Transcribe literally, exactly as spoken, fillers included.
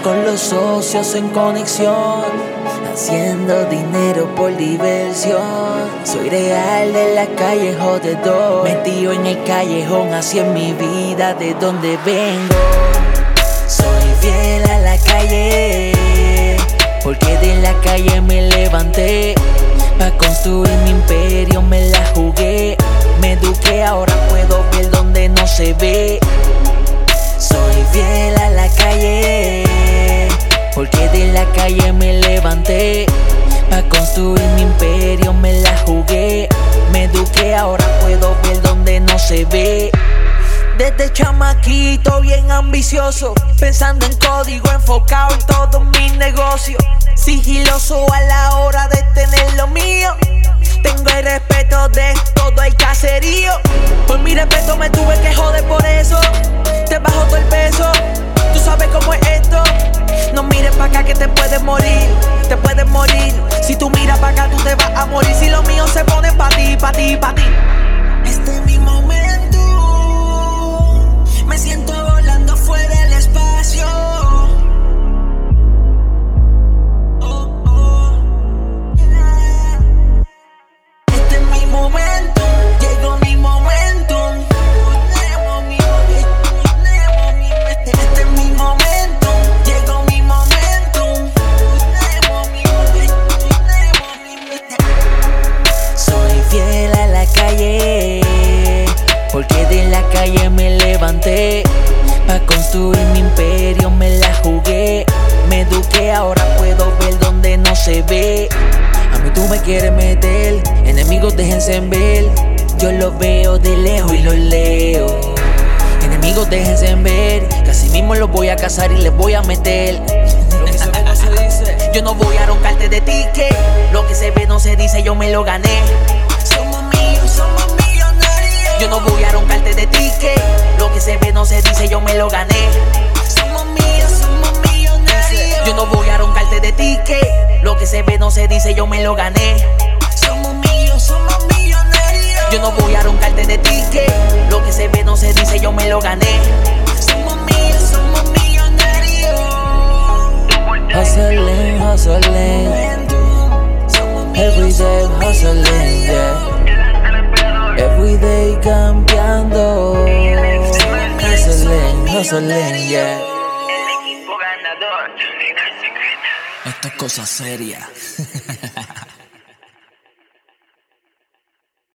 con los socios en conexión, haciendo dinero por diversión. Soy real de la calle, jodedor, metido en el callejón, así es mi vida de donde vengo. Soy fiel a la calle, porque de la calle me levanté. Pa' construir mi imperio me la jugué. Me eduqué, ahora puedo ver donde no se ve. Soy fiel a la calle, porque de la calle me levanté. Pa' construir mi imperio me la jugué. Me eduqué, ahora puedo ver donde no se ve. Desde chamaquito bien ambicioso, pensando en código, enfocado en todos mis negocios. Sigiloso a la hora de tener lo mío. Tengo el respeto de todo el caserío. Por mi respeto me tuve que joder por eso. Te bajo todo el peso, tú sabes cómo es esto. No mires pa' acá que te puedes morir, te puedes morir. Si tú miras pa' acá tú te vas a morir. Si los míos se ponen pa' ti, pa' ti, pa' ti. Este es mi momento, me siento volando fuera del espacio. Oh, oh, yeah. Este es mi momento, llegó mi momento. Este es mi momento, llegó mi momento. Soy fiel a la calle, porque de la calle me levanté. Pa' construir mi imperio me la jugué. Me eduqué, ahora puedo ver donde no se ve. A mí tú me quieres meter, enemigos déjense ver. Yo los veo de lejos y los leo. Enemigos déjense ver, que así mismo los voy a cazar y les voy a meter. Lo que se ve no se dice. Yo no voy a roncarte de ticket. Lo que se ve no se dice, yo me lo gané. Somos míos, somos millonarios. Yo no voy a roncarte de ticket. Lo que se ve no se dice, yo me lo gané. Somos míos, somos millonarios. Yo no voy a roncarte de ticket. Lo que se ve no se dice, yo me lo gané. Somos míos, somos millonarios. Yo no voy a roncarte de ticket. Lo que se ve no se dice, yo me lo gané. Somos míos, somos millonarios. Hustling, hustling, every day hustling, yeah. Every day cambiando, hustling, hustling, yeah. El equipo ganador. Esto es cosa seria.